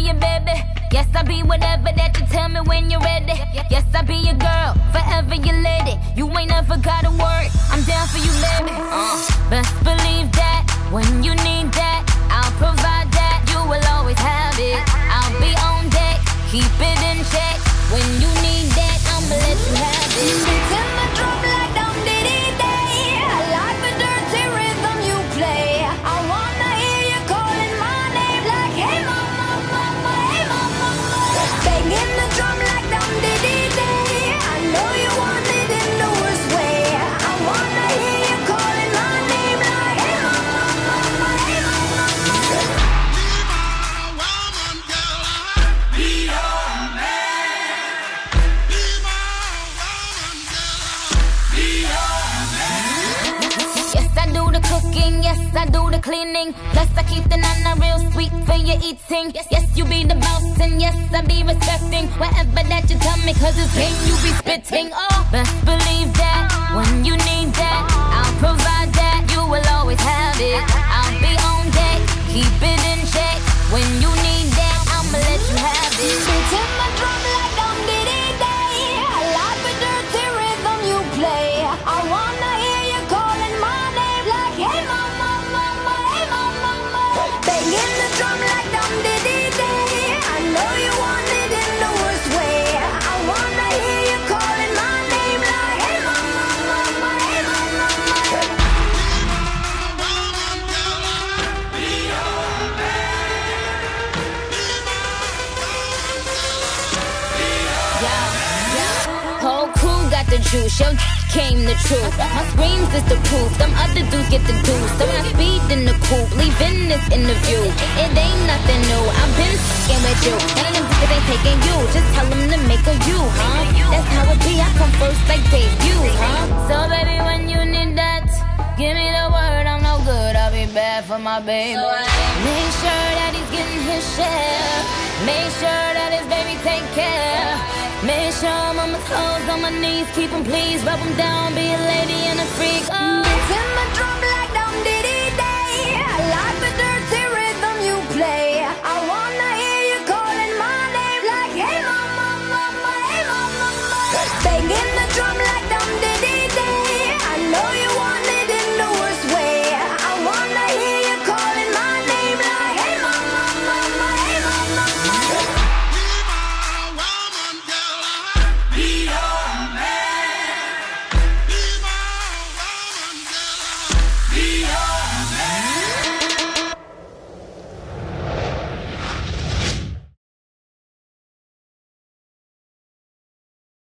your baby. Yes, I'll be whatever that you tell me when you're ready. Yes, I'll be your girl, forever your lady. You ain't never gotta worry, I'm down for you, baby. Best believe that, when you need that, I'll provide that. You will always have it. I'll be on deck, keep it in check. When you need that, I'ma let you have it. Beats in the drum like dum diddy day. I like the dirty rhythm you play. I wanna hear you calling my name like, hey mama, mama, hey mama, mama. Banging the drum like dum diddy day. I know you want it in the worst way. I wanna hear you calling my name like, hey mama, mama, hey mama, mama. Be my woman, girl. Be your man. Be my woman, girl. Be your man. Yes, I do the cooking, yes, I do the cleaning. Plus, I keep the nana real sweet for your eating. Yes, you be the boss, and yes, I be respecting whatever that you tell me, cause it's game you be spitting. Oh, best believe that, when you need that, I'll provide that. You will always have it. I'll be on deck, keep it in check. When you need that, I'ma let you have it. Beats in my drum like dum diddy day. I like the dirty rhythm you play. I wanna hear you calling my name like, hey mama, mama, hey mama, mama. Banging the drum like dum diddy day. I know you want it in the worst way. I wanna hear you calling my name like, hey mama, mama, hey mama, mama. Woman, girl. Be your man. Be my woman, girl. Whole crew got the juice, yo came the truth. My screams is the proof, them other dudes get the deuce. So I speed in the coupe, leaving this interview. It ain't nothing new, I've been f***ing with you. None of them niggas ain't taking you, just tell them to make a you, huh? That's how it be, I come first like debut, huh? So baby, when you need that, give me the word, I'm no good, I'll be bad for my baby. Make sure that he's getting his share. Make sure that his baby take care. Make sure I'm on my toes, on my knees, keep him please, rub him down, be a lady and a free